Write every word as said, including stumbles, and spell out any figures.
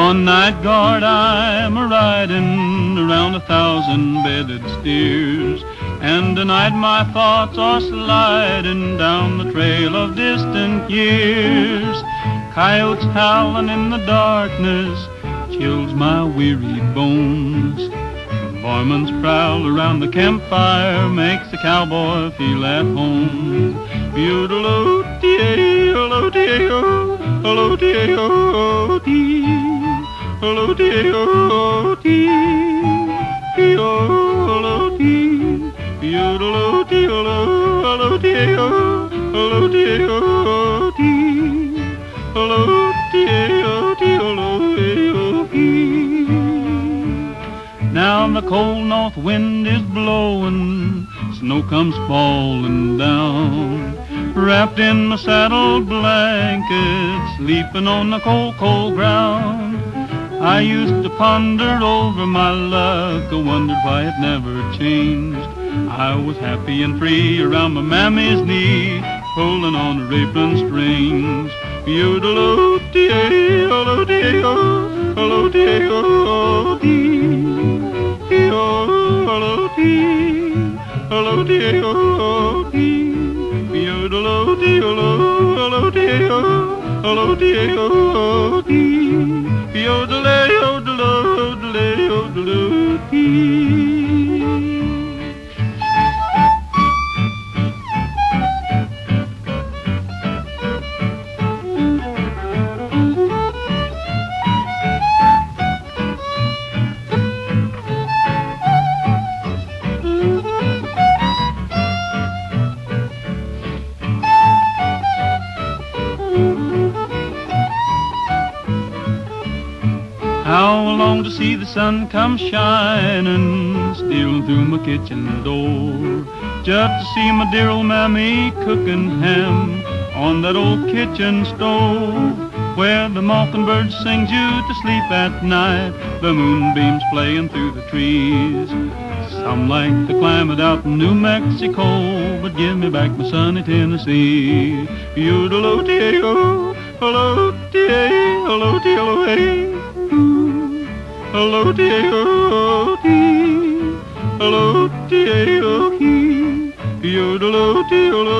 On night guard I'm a-riding around a thousand bedded steers, and tonight my thoughts are sliding down the trail of distant years. Coyotes howling in the darkness chills my wearied bones. The varmints prowl around the campfire makes the cowboy feel at home. Beodle-o-dee-ay, hello-dee-ay-o, hello-dee-ay-o-dee, hello-dee-ay-o-dee, hello-dee, beodle-o-dee, hello-dee-ay-o, hello-dee-ay-o-dee, hello-dee-ay-o-dee, hello-dee-ay-o-dee. Now the cold north wind is blowing, snow comes falling down. Wrapped in my saddle blanket, sleeping on the cold, cold ground. I used to ponder over my luck, I wondered why it never changed. I was happy and free around my mammy's knee, pulling on her apron strings. Beodle-o-dee-ay, hello-dee-ay-o, hello-dee-ay-o-dee, hello-dee, hello-dee-ay-o-dee. Beodle-o-dee, hello-dee-ay-o, hello-dee-ay-o-dee, beodle-ay-o-dee-o-dee-o-dee. How I long to see the sun come shining, stealing through my kitchen door, just to see my dear old mammy cooking ham on that old kitchen stove, where the mockingbird sings you to sleep at night, the moonbeams playing through the trees. Some like to climb it out in New Mexico, but give me back my sunny Tennessee. Beodle-o-dee-ay-o, hello-dee-ay, hello-dee-ay-o-hey. Hello-dee-ay-o-dee, hello-dee-ay-o-dee, beodle-o-dee, hello.